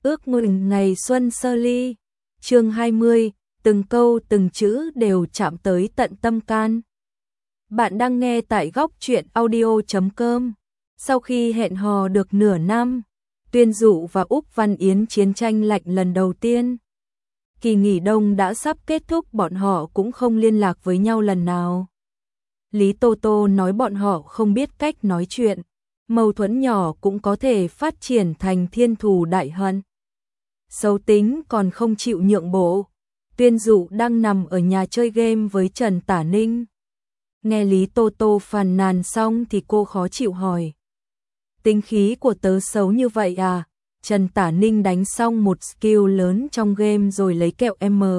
Ước mừng ngày xuân sơ ly. Chương 20, từng câu từng chữ đều chạm tới tận tâm can. Bạn đang nghe tại góc truyện audio.com. Sau khi hẹn hò được nửa năm, Tuyên Dụ và Úc Văn Yến chiến tranh lạnh lần đầu tiên. Kỳ nghỉ đông đã sắp kết thúc, bọn họ cũng không liên lạc với nhau lần nào. Lý Tô Tô nói bọn họ không biết cách nói chuyện, mâu thuẫn nhỏ cũng có thể phát triển thành thiên thù đại hận. Xấu tính còn không chịu nhượng bộ. Tuyên Dụ đang nằm ở nhà chơi game với Trần Tả Ninh. Nghe Lý Tô Tô phàn nàn xong thì cô khó chịu hỏi: tính khí của tớ xấu như vậy à? Trần Tả Ninh đánh xong một skill lớn trong game rồi lấy kẹo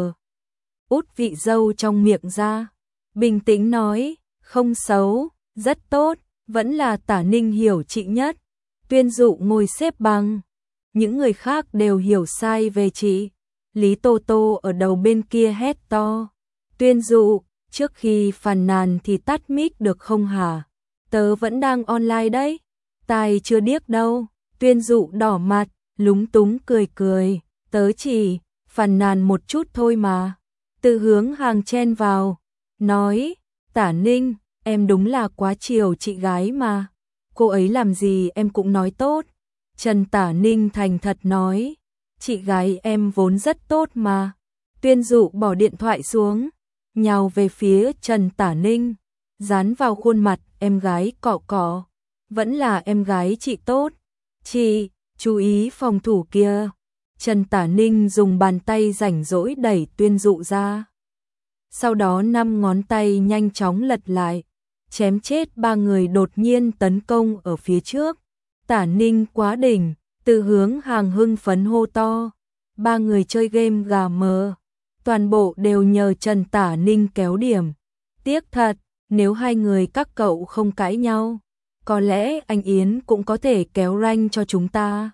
út vị dâu trong miệng ra. Bình tĩnh nói: không xấu, rất tốt, vẫn là Tả Ninh hiểu chị nhất. Tuyên Dụ ngồi xếp bằng. Những người khác đều hiểu sai về chị. Lý Tô Tô ở đầu bên kia hét to: Tuyên Dụ, trước khi phàn nàn thì tắt mic được không hả? Tớ vẫn đang online đấy. Tai chưa điếc đâu. Tuyên Dụ đỏ mặt, lúng túng cười cười: tớ chỉ phàn nàn một chút thôi mà. Từ Hướng Hàng chen vào, nói: Tả Ninh, em đúng là quá chiều chị gái mà. Cô ấy làm gì em cũng nói tốt. Trần Tả Ninh thành thật nói: chị gái em vốn rất tốt mà. Tuyên Dụ bỏ điện thoại xuống, nhào về phía Trần Tả Ninh, dán vào khuôn mặt em gái cọ cọ: vẫn là em gái chị tốt. Chị, chú ý phòng thủ kia. Trần Tả Ninh dùng bàn tay rảnh rỗi đẩy Tuyên Dụ ra. Sau đó 5 ngón tay nhanh chóng lật lại, chém chết 3 người đột nhiên tấn công ở phía trước. Tả Ninh quá đỉnh. Từ Hướng Hàng hưng phấn hô to: 3 người chơi game gà mờ, toàn bộ đều nhờ Trần Tả Ninh kéo điểm. Tiếc thật, nếu hai người các cậu không cãi nhau, có lẽ anh Yến cũng có thể kéo rank cho chúng ta.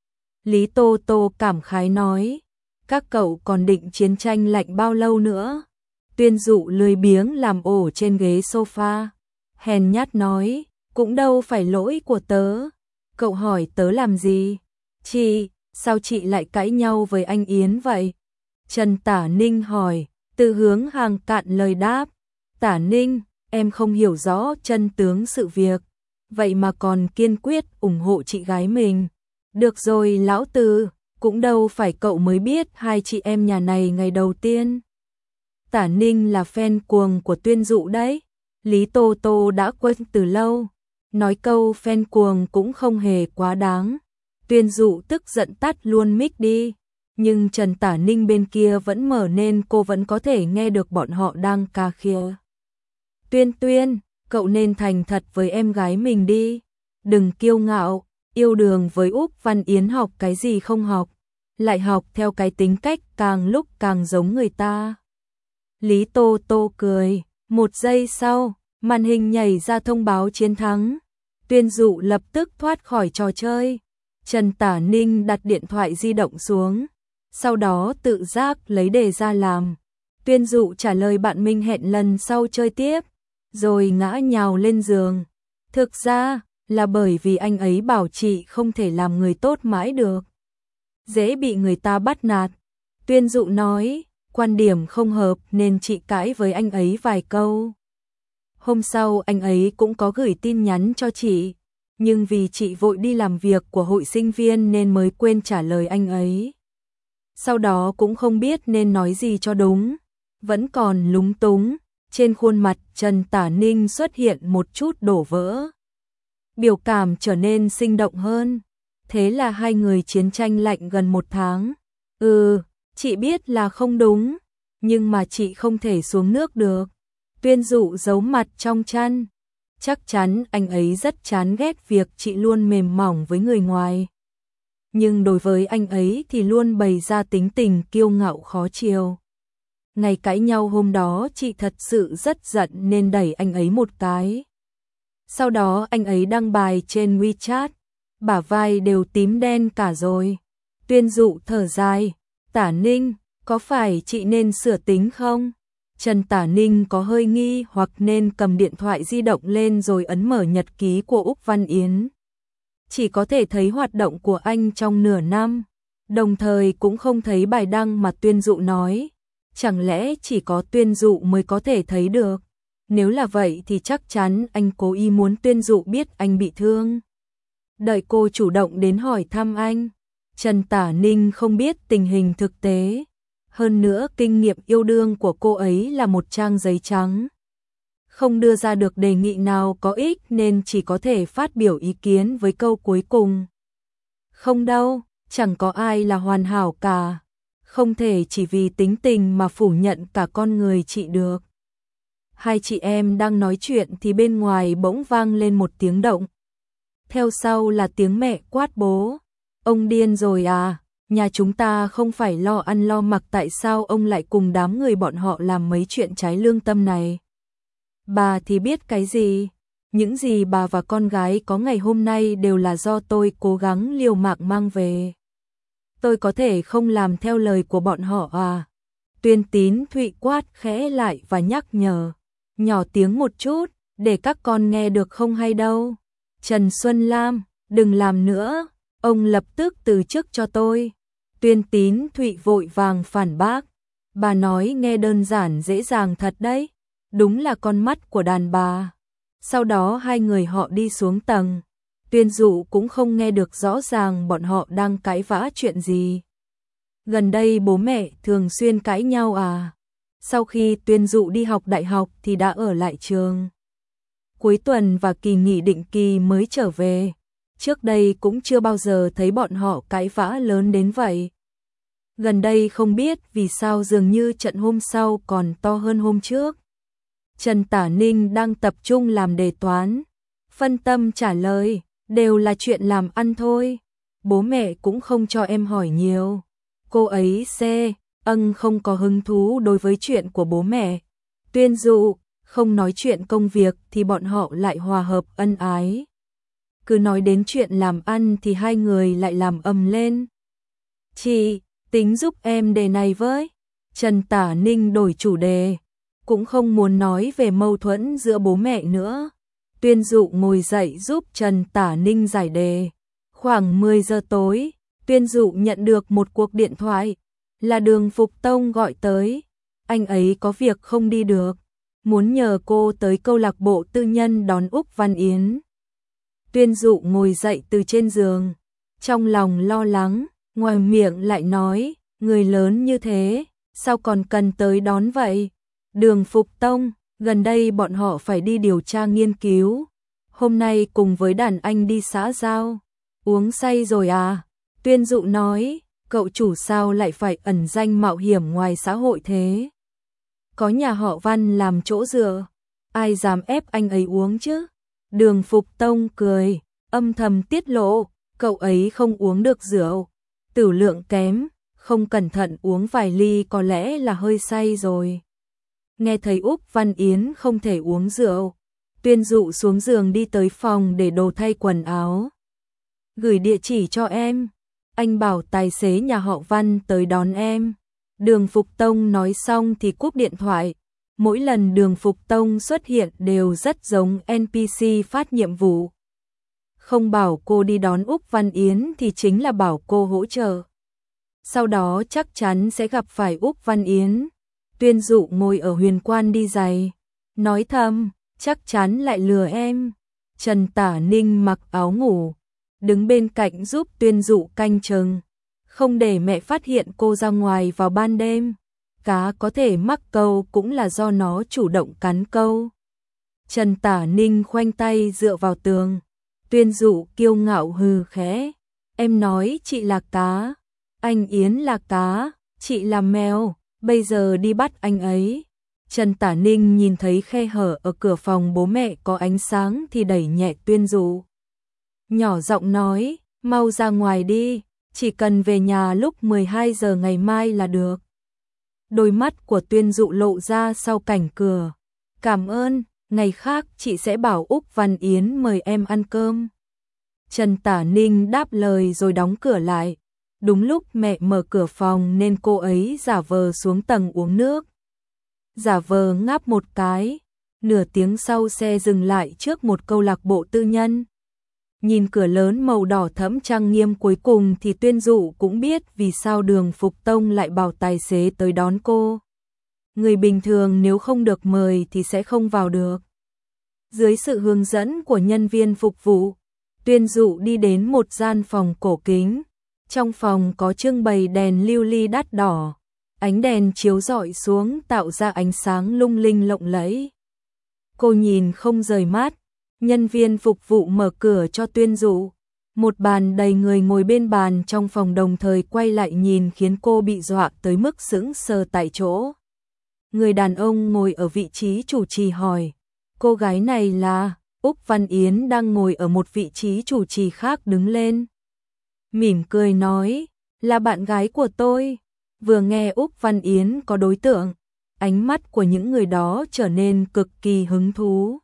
Lý Tô Tô cảm khái nói: các cậu còn định chiến tranh lạnh bao lâu nữa? Tuyên Dụ lười biếng làm ổ trên ghế sofa, hèn nhát nói: cũng đâu phải lỗi của tớ. Cậu hỏi tớ làm gì? Chị, sao chị lại cãi nhau với anh Yến vậy? Trần Tả Ninh hỏi. Từ Hướng Hàng cạn lời đáp: Tả Ninh, em không hiểu rõ chân tướng sự việc, vậy mà còn kiên quyết ủng hộ chị gái mình. Được rồi lão Từ, cũng đâu phải cậu mới biết hai chị em nhà này ngày đầu tiên. Tả Ninh là fan cuồng của Tuyên Dụ đấy. Lý Tô Tô đã quên từ lâu, nói câu fan cuồng cũng không hề quá đáng. Tuyên Dụ tức giận tắt luôn mic đi, nhưng Trần Tả Ninh bên kia vẫn mở nên cô vẫn có thể nghe được bọn họ đang cà khịa. Tuyên, cậu nên thành thật với em gái mình đi. Đừng kiêu ngạo, yêu đương với Úc Văn Yến học cái gì không học, lại học theo cái tính cách càng lúc càng giống người ta. Lý Tô Tô cười. 1 giây sau, màn hình nhảy ra thông báo chiến thắng. Tuyên Dụ lập tức thoát khỏi trò chơi. Trần Tả Ninh đặt điện thoại di động xuống, sau đó tự giác lấy đề ra làm. Tuyên Dụ trả lời bạn mình hẹn lần sau chơi tiếp, rồi ngã nhào lên giường. Thực ra là bởi vì anh ấy bảo chị không thể làm người tốt mãi được, dễ bị người ta bắt nạt. Tuyên Dụ nói quan điểm không hợp nên chị cãi với anh ấy vài câu. Hôm sau anh ấy cũng có gửi tin nhắn cho chị, nhưng vì chị vội đi làm việc của hội sinh viên nên mới quên trả lời anh ấy. Sau đó cũng không biết nên nói gì cho đúng, vẫn còn lúng túng. Trên khuôn mặt Trần Tả Ninh xuất hiện một chút đổ vỡ, biểu cảm trở nên sinh động hơn. Thế là hai người chiến tranh lạnh gần 1 tháng. Chị biết là không đúng, nhưng mà chị không thể xuống nước được. Tuyên Dụ giấu mặt trong chăn. Chắc chắn anh ấy rất chán ghét việc chị luôn mềm mỏng với người ngoài, nhưng đối với anh ấy thì luôn bày ra tính tình kiêu ngạo khó chiều. Ngày cãi nhau hôm đó chị thật sự rất giận nên đẩy anh ấy một cái. Sau đó anh ấy đăng bài trên WeChat, bả vai đều tím đen cả rồi. Tuyên Dụ thở dài: Tả Ninh, có phải chị nên sửa tính không? Trần Tả Ninh có hơi nghi hoặc nên cầm điện thoại di động lên rồi ấn mở nhật ký của Úc Văn Yến. Chỉ có thể thấy hoạt động của anh trong nửa năm. Đồng thời cũng không thấy bài đăng mà Tuyên Dụ nói. Chẳng lẽ chỉ có Tuyên Dụ mới có thể thấy được? Nếu là vậy thì chắc chắn anh cố ý muốn Tuyên Dụ biết anh bị thương. Đợi cô chủ động đến hỏi thăm anh. Trần Tả Ninh không biết tình hình thực tế. Hơn nữa kinh nghiệm yêu đương của cô ấy là một trang giấy trắng. Không đưa ra được đề nghị nào có ích nên chỉ có thể phát biểu ý kiến với câu cuối cùng. Không đâu, chẳng có ai là hoàn hảo cả. Không thể chỉ vì tính tình mà phủ nhận cả con người chị được. Hai chị em đang nói chuyện thì bên ngoài bỗng vang lên một tiếng động. Theo sau là tiếng mẹ quát bố. Ông điên rồi à, nhà chúng ta không phải lo ăn lo mặc, tại sao ông lại cùng đám người bọn họ làm mấy chuyện trái lương tâm này? Bà thì biết cái gì? Những gì bà và con gái có ngày hôm nay đều là do tôi cố gắng liều mạng mang về. Tôi có thể không làm theo lời của bọn họ à? Tuyên Tín Thụy quát khẽ lại và nhắc nhở. Nhỏ tiếng một chút, để các con nghe được không hay đâu. Trần Xuân Lam, đừng làm nữa, ông lập tức từ chức cho tôi. Tuyên Tín Thụy vội vàng phản bác. Bà nói nghe đơn giản dễ dàng thật đấy. Đúng là con mắt của đàn bà. Sau đó hai người họ đi xuống tầng. Tuyên Dụ cũng không nghe được rõ ràng bọn họ đang cãi vã chuyện gì. Gần đây bố mẹ thường xuyên cãi nhau à? Sau khi Tuyên Dụ đi học đại học thì đã ở lại trường. Cuối tuần và kỳ nghỉ định kỳ mới trở về. Trước đây cũng chưa bao giờ thấy bọn họ cãi vã lớn đến vậy. Gần đây không biết vì sao dường như trận hôm sau còn to hơn hôm trước. Trần Tả Ninh đang tập trung làm đề toán. Phân tâm trả lời, đều là chuyện làm ăn thôi. Bố mẹ cũng không cho em hỏi nhiều. Cô ấy không có hứng thú đối với chuyện của bố mẹ. Tuyên Dụ, không nói chuyện công việc thì bọn họ lại hòa hợp ân ái. Cứ nói đến chuyện làm ăn thì hai người lại làm ầm lên. Chị, tính giúp em đề này với. Trần Tả Ninh đổi chủ đề. Cũng không muốn nói về mâu thuẫn giữa bố mẹ nữa. Tuyên Dụ ngồi dậy giúp Trần Tả Ninh giải đề. Khoảng 10 giờ tối, Tuyên Dụ nhận được một cuộc điện thoại. Là Đường Phục Tông gọi tới. Anh ấy có việc không đi được. Muốn nhờ cô tới câu lạc bộ tư nhân đón Úc Văn Yến. Tuyên Dụ ngồi dậy từ trên giường. Trong lòng lo lắng, ngoài miệng lại nói, người lớn như thế, sao còn cần tới đón vậy? Đường Phục Tông, gần đây bọn họ phải đi điều tra nghiên cứu. Hôm nay cùng với đàn anh đi xã giao. Uống say rồi à? Tuyên Dụ nói, cậu chủ sao lại phải ẩn danh mạo hiểm ngoài xã hội thế? Có nhà họ Văn làm chỗ dựa, ai dám ép anh ấy uống chứ? Đường Phục Tông cười, âm thầm tiết lộ, cậu ấy không uống được rượu. Tửu lượng kém, không cẩn thận uống vài ly có lẽ là hơi say rồi. Nghe thấy Úc Văn Yến không thể uống rượu, Tuyên Dụ xuống giường đi tới phòng để đồ thay quần áo. Gửi địa chỉ cho em, anh bảo tài xế nhà họ Văn tới đón em. Đường Phục Tông nói xong thì cúp điện thoại. Mỗi lần Đường Phục Tông xuất hiện đều rất giống NPC phát nhiệm vụ. Không bảo cô đi đón Úc Văn Yến thì chính là bảo cô hỗ trợ. Sau đó chắc chắn sẽ gặp phải Úc Văn Yến. Tuyên Dụ ngồi ở huyền quan đi giày, nói thầm, chắc chắn lại lừa em. Trần Tả Ninh mặc áo ngủ, đứng bên cạnh giúp Tuyên Dụ canh chừng, không để mẹ phát hiện cô ra ngoài vào ban đêm. Cá có thể mắc câu cũng là do nó chủ động cắn câu. Trần Tả Ninh khoanh tay dựa vào tường. Tuyên Dụ kiêu ngạo hừ khẽ. Em nói chị là cá, anh Yến là cá, chị là mèo, bây giờ đi bắt anh ấy. Trần Tả Ninh nhìn thấy khe hở ở cửa phòng bố mẹ có ánh sáng thì đẩy nhẹ Tuyên Dụ. Nhỏ giọng nói, mau ra ngoài đi, chỉ cần về nhà lúc 12 giờ ngày mai là được. Đôi mắt của Tuyên Dụ lộ ra sau cảnh cửa. Cảm ơn, ngày khác chị sẽ bảo Úc Văn Yến mời em ăn cơm. Trần Tả Ninh đáp lời rồi đóng cửa lại. Đúng lúc mẹ mở cửa phòng nên cô ấy giả vờ xuống tầng uống nước. Giả vờ ngáp một cái. Nửa tiếng sau xe dừng lại trước một câu lạc bộ tư nhân. Nhìn cửa lớn màu đỏ thẫm trang nghiêm cuối cùng thì Tuyên Dụ cũng biết vì sao Đường Phục Tông lại bảo tài xế tới đón cô. Người bình thường nếu không được mời thì sẽ không vào được. Dưới sự hướng dẫn của nhân viên phục vụ, Tuyên Dụ đi đến một gian phòng cổ kính. Trong phòng có trưng bày đèn lưu ly đắt đỏ, ánh đèn chiếu rọi xuống tạo ra ánh sáng lung linh lộng lẫy. Cô nhìn không rời mắt, nhân viên phục vụ mở cửa cho Tuyên Dụ. Một bàn đầy người ngồi bên bàn trong phòng đồng thời quay lại nhìn khiến cô bị dọa tới mức sững sờ tại chỗ. Người đàn ông ngồi ở vị trí chủ trì hỏi, cô gái này là? Úc Văn Yến đang ngồi ở một vị trí chủ trì khác đứng lên. Mỉm cười nói, là bạn gái của tôi. Vừa nghe Úc Văn Yến có đối tượng, ánh mắt của những người đó trở nên cực kỳ hứng thú.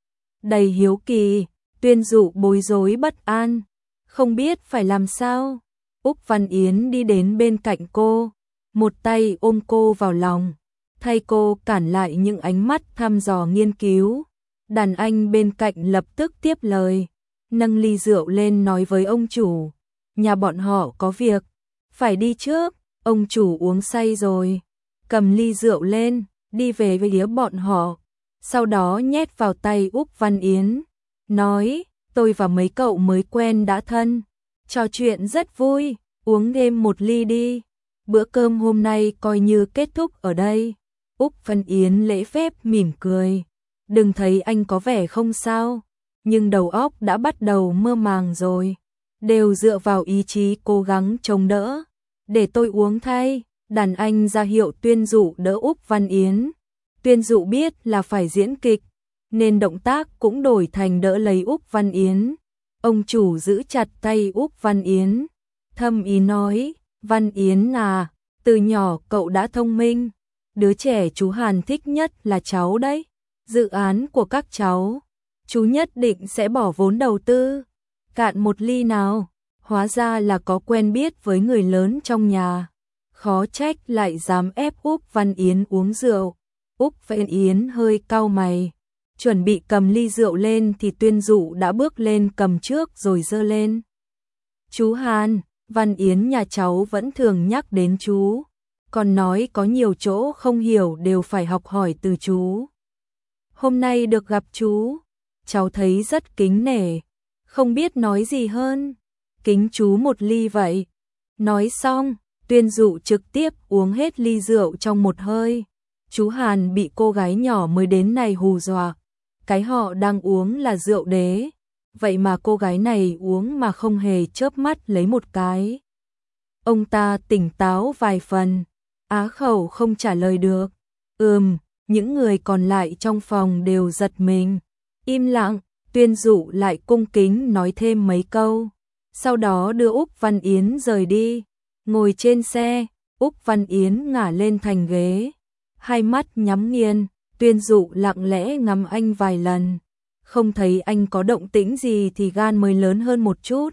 Đầy hiếu kỳ, Tuyên Dụ bối rối bất an, không biết phải làm sao. Úc Văn Yến đi đến bên cạnh cô, một tay ôm cô vào lòng, thay cô cản lại những ánh mắt thăm dò nghiên cứu. Đàn anh bên cạnh lập tức tiếp lời, nâng ly rượu lên nói với ông chủ, nhà bọn họ có việc, phải đi trước. Ông chủ uống say rồi, cầm ly rượu lên, đi về với đĩa bọn họ, sau đó nhét vào tay Úc Văn Yến, nói, tôi và mấy cậu mới quen đã thân, trò chuyện rất vui, uống thêm một ly đi, bữa cơm hôm nay coi như kết thúc ở đây. Úc Văn Yến lễ phép mỉm cười, đừng thấy anh có vẻ không sao, nhưng đầu óc đã bắt đầu mơ màng rồi, đều dựa vào ý chí cố gắng chống đỡ. Để tôi uống thay. Đàn anh ra hiệu Tuyên Dụ đỡ Úc Văn Yến. Tuyên Dụ biết là phải diễn kịch, nên động tác cũng đổi thành đỡ lấy Úc Văn Yến. Ông chủ giữ chặt tay Úc Văn Yến, thâm ý nói, Văn Yến à, từ nhỏ cậu đã thông minh, đứa trẻ chú Hàn thích nhất là cháu đấy. Dự án của các cháu, chú nhất định sẽ bỏ vốn đầu tư. Cạn một ly nào. Hóa ra là có quen biết với người lớn trong nhà. Khó trách lại dám ép Úc Văn Yến uống rượu. Úc Văn Yến hơi cau mày, chuẩn bị cầm ly rượu lên thì Tuyên Dụ đã bước lên cầm trước rồi giơ lên. Chú Hàn, Văn Yến nhà cháu vẫn thường nhắc đến chú, còn nói có nhiều chỗ không hiểu đều phải học hỏi từ chú. Hôm nay được gặp chú, cháu thấy rất kính nể, không biết nói gì hơn. Kính chú một ly vậy. Nói xong, Tuyên Dụ trực tiếp uống hết ly rượu trong một hơi. Chú Hàn bị cô gái nhỏ mới đến này hù dọa. Cái họ đang uống là rượu đế. Vậy mà cô gái này uống mà không hề chớp mắt lấy một cái. Ông ta tỉnh táo vài phần, á khẩu không trả lời được. Những người còn lại trong phòng đều giật mình. Im lặng, Tuyên Dụ lại cung kính nói thêm mấy câu. Sau đó đưa Úc Văn Yến rời đi. Ngồi trên xe, Úc Văn Yến ngả lên thành ghế, hai mắt nhắm nghiền. Tuyên Dụ lặng lẽ ngắm anh vài lần, không thấy anh có động tĩnh gì thì gan mới lớn hơn một chút.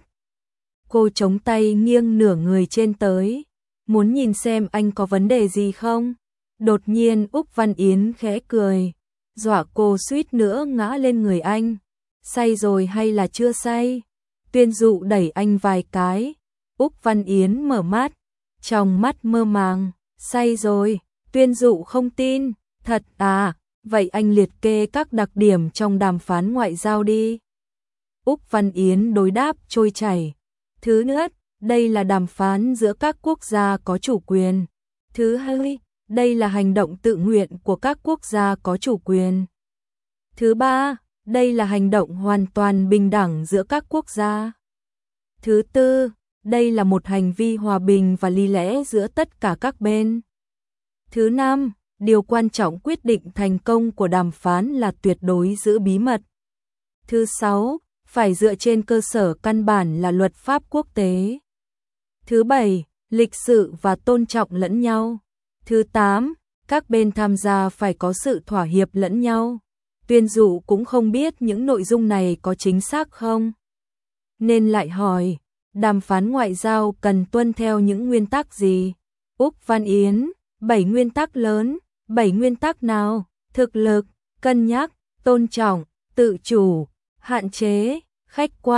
Cô chống tay nghiêng nửa người trên tới, muốn nhìn xem anh có vấn đề gì không. Đột nhiên Úc Văn Yến khẽ cười, dọa cô suýt nữa ngã lên người anh. Say rồi hay là chưa say? Tuyên Dụ đẩy anh vài cái. Úc Văn Yến mở mắt, trong mắt mơ màng. Say rồi. Tuyên Dụ không tin. Thật à? Vậy anh liệt kê các đặc điểm trong đàm phán ngoại giao đi. Úc Văn Yến đối đáp trôi chảy. Thứ nhất, đây là đàm phán giữa các quốc gia có chủ quyền. Thứ hai, đây là hành động tự nguyện của các quốc gia có chủ quyền. Thứ ba, đây là hành động hoàn toàn bình đẳng giữa các quốc gia. Thứ tư, đây là một hành vi hòa bình và lý lẽ giữa tất cả các bên. Thứ năm, điều quan trọng quyết định thành công của đàm phán là tuyệt đối giữ bí mật. Thứ sáu, phải dựa trên cơ sở căn bản là luật pháp quốc tế. Thứ bảy, lịch sự và tôn trọng lẫn nhau. Thứ tám, các bên tham gia phải có sự thỏa hiệp lẫn nhau. Tuyên Dụ cũng không biết những nội dung này có chính xác không, nên lại hỏi, đàm phán ngoại giao cần tuân theo những nguyên tắc gì? Úc Văn Yến, 7 nguyên tắc lớn. 7 nguyên tắc nào? Thực lực, cân nhắc, tôn trọng, tự chủ, hạn chế, khách quan,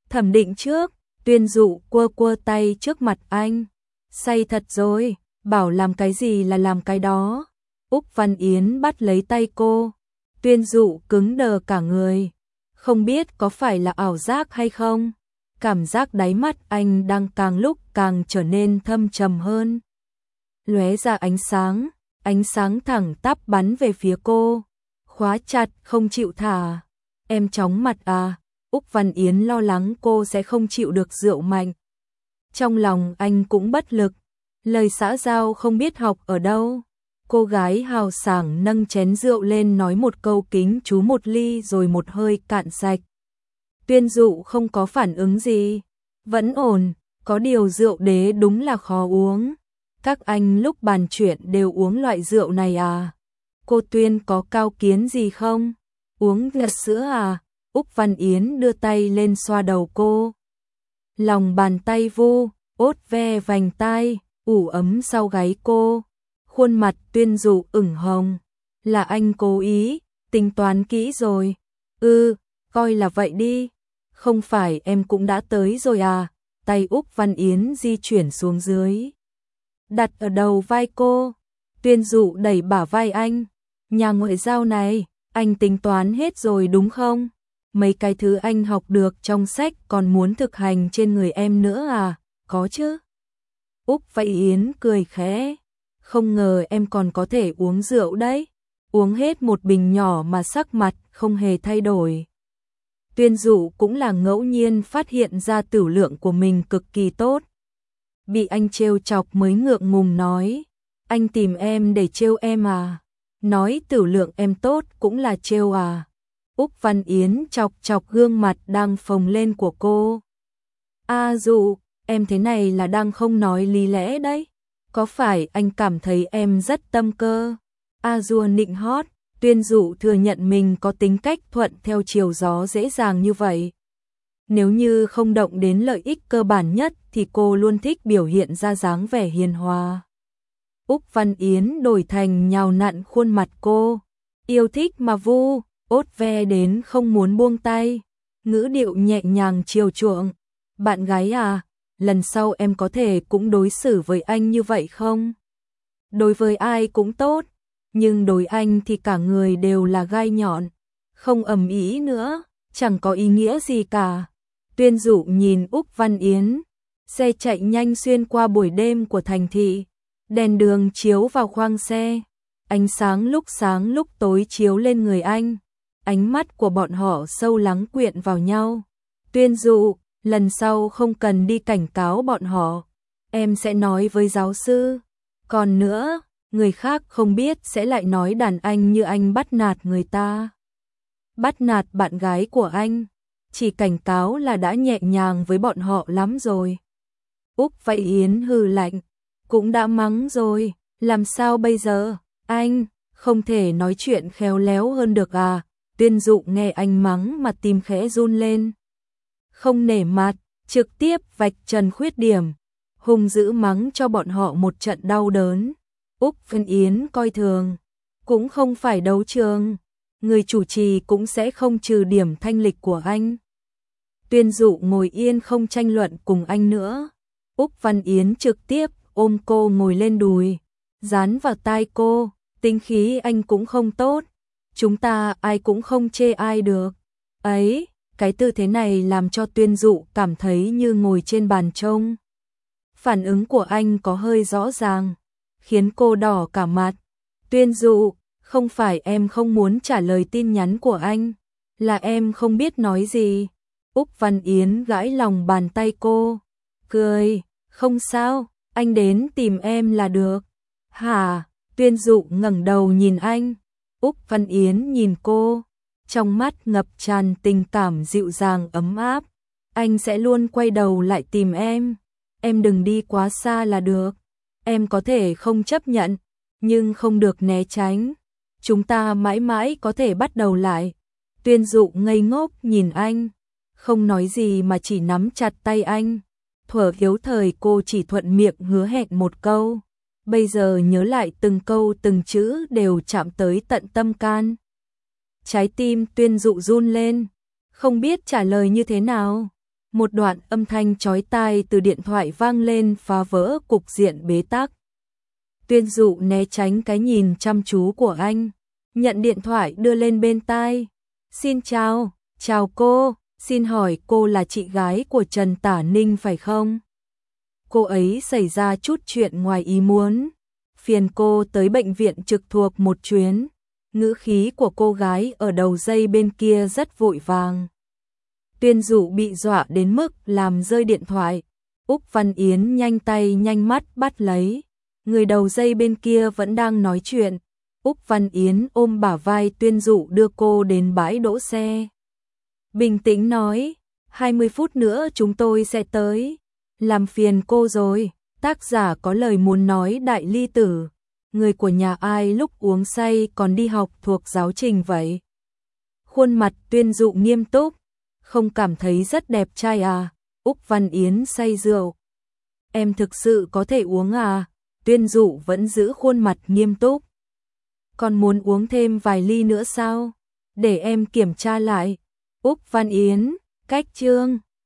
Thẩm Định trước, Tuyên Dụ quơ quơ tay trước mặt anh. Say thật rồi, bảo làm cái gì là làm cái đó. Úc Văn Yến bắt lấy tay cô. Tuyên Dụ cứng đờ cả người. Không biết có phải là ảo giác hay không? Cảm giác đáy mắt anh đang càng lúc càng trở nên thâm trầm hơn. Lóe ra ánh sáng thẳng tắp bắn về phía cô. Khóa chặt không chịu thả. Em chóng mặt à? Úc Văn Yến lo lắng cô sẽ không chịu được rượu mạnh. Trong lòng anh cũng bất lực. Lời xã giao không biết học ở đâu. Cô gái hào sảng nâng chén rượu lên nói một câu kính chú một ly rồi một hơi cạn sạch. Tuyên Dụ không có phản ứng gì. Vẫn ổn, có điều rượu đế đúng là khó uống. Các anh lúc bàn chuyện đều uống loại rượu này à? Cô Tuyên có cao kiến gì không? Uống là sữa à? Úc Văn Yến đưa tay lên xoa đầu cô. Lòng bàn tay vu, ốt ve vành tai, ủ ấm sau gáy cô. Khuôn mặt Tuyên Dụ ửng hồng. Là anh cố ý, tính toán kỹ rồi. Coi là vậy đi. Không phải em cũng đã tới rồi à? Tay Úc Văn Yến di chuyển xuống dưới. Đặt ở đầu vai cô. Tuyên Dụ đẩy bả vai anh. Nhà ngoại giao này, anh tính toán hết rồi đúng không? Mấy cái thứ anh học được trong sách còn muốn thực hành trên người em nữa à? Có chứ? Úc Văn Yến cười khẽ. Không ngờ em còn có thể uống rượu đấy. Uống hết một bình nhỏ mà sắc mặt không hề thay đổi. Tuyên Dụ cũng là ngẫu nhiên phát hiện ra tửu lượng của mình cực kỳ tốt. Bị anh trêu chọc mới ngượng ngùng nói. Anh tìm em để trêu em à? Nói tửu lượng em tốt cũng là trêu à? Úc Văn Yến chọc chọc gương mặt đang phồng lên của cô. Dụ, em thế này là đang không nói lý lẽ đấy. Có phải anh cảm thấy em rất tâm cơ? Dụ nịnh hót. Tuyên Dụ thừa nhận mình có tính cách thuận theo chiều gió dễ dàng như vậy. Nếu như không động đến lợi ích cơ bản nhất thì cô luôn thích biểu hiện ra dáng vẻ hiền hòa. Úc Văn Yến đổi thành nhào nặn khuôn mặt cô. Yêu thích mà vu, ốt ve đến không muốn buông tay. Ngữ điệu nhẹ nhàng chiều chuộng. Bạn gái à, lần sau em có thể cũng đối xử với anh như vậy không? Đối với ai cũng tốt. Nhưng đối anh thì cả người đều là gai nhọn. Không ầm ĩ nữa, chẳng có ý nghĩa gì cả. Tuyên Dụ nhìn Úc Văn Yến. Xe chạy nhanh xuyên qua buổi đêm của thành thị. Đèn đường chiếu vào khoang xe. Ánh sáng lúc tối chiếu lên người anh. Ánh mắt của bọn họ sâu lắng quyện vào nhau. Tuyên Dụ, lần sau không cần đi cảnh cáo bọn họ. Em sẽ nói với giáo sư. Còn nữa, người khác không biết sẽ lại nói đàn anh như anh bắt nạt người ta. Bắt nạt bạn gái của anh. Chỉ cảnh cáo là đã nhẹ nhàng với bọn họ lắm rồi. Úc Văn Yến hừ lạnh. Cũng đã mắng rồi, làm sao bây giờ? Anh, không thể nói chuyện khéo léo hơn được à? Tuyên Dụ nghe anh mắng mà tim khẽ run lên. Không nể mặt, trực tiếp vạch trần khuyết điểm. Hung dữ mắng cho bọn họ một trận đau đớn. Úc Văn Yến coi thường. Cũng không phải đấu trường. Người chủ trì cũng sẽ không trừ điểm thanh lịch của anh. Tuyên Dụ ngồi yên không tranh luận cùng anh nữa. Úc Văn Yến trực tiếp ôm cô ngồi lên đùi. Dán vào tai cô. Tính khí anh cũng không tốt. Chúng ta ai cũng không chê ai được. Ấy, cái tư thế này làm cho Tuyên Dụ cảm thấy như ngồi trên bàn trông. Phản ứng của anh có hơi rõ ràng. Khiến cô đỏ cả mặt. Tuyên Dụ, không phải em không muốn trả lời tin nhắn của anh. Là em không biết nói gì. Úc Văn Yến gãi lòng bàn tay cô. Cười, không sao, anh đến tìm em là được. Hả? Tuyên Dụ ngẩng đầu nhìn anh. Úc Văn Yến nhìn cô. Trong mắt ngập tràn tình cảm dịu dàng ấm áp. Anh sẽ luôn quay đầu lại tìm em. Em đừng đi quá xa là được. Em có thể không chấp nhận, nhưng không được né tránh. Chúng ta mãi mãi có thể bắt đầu lại. Tuyên Dụ ngây ngốc nhìn anh. Không nói gì mà chỉ nắm chặt tay anh. Thuở yếu thời cô chỉ thuận miệng hứa hẹn một câu. Bây giờ nhớ lại từng câu từng chữ đều chạm tới tận tâm can. Trái tim Tuyên Dụ run lên. Không biết trả lời như thế nào. Một đoạn âm thanh chói tai từ điện thoại vang lên phá vỡ cục diện bế tắc. Tuyên Dụ né tránh cái nhìn chăm chú của anh, nhận điện thoại đưa lên bên tai. Xin chào, chào cô, xin hỏi cô là chị gái của Trần Tả Ninh phải không? Cô ấy xảy ra chút chuyện ngoài ý muốn, phiền cô tới bệnh viện trực thuộc một chuyến. Ngữ khí của cô gái ở đầu dây bên kia rất vội vàng. Tuyên Dụ bị dọa đến mức làm rơi điện thoại. Úc Văn Yến nhanh tay nhanh mắt bắt lấy. Người đầu dây bên kia vẫn đang nói chuyện. Úc Văn Yến ôm bả vai Tuyên Dụ đưa cô đến bãi đỗ xe. Bình tĩnh nói, 20 phút nữa chúng tôi sẽ tới. Làm phiền cô rồi, tác giả có lời muốn nói Đại Ly Tử. Người của nhà ai lúc uống say còn đi học thuộc giáo trình vậy? Khuôn mặt Tuyên Dụ nghiêm túc, không cảm thấy rất đẹp trai à? Úc Văn Yến say rượu. Em thực sự có thể uống à? Tuyên Dụ vẫn giữ khuôn mặt nghiêm túc. Còn muốn uống thêm vài ly nữa sao? Để em kiểm tra lại. Úc Văn Yến, cách chương.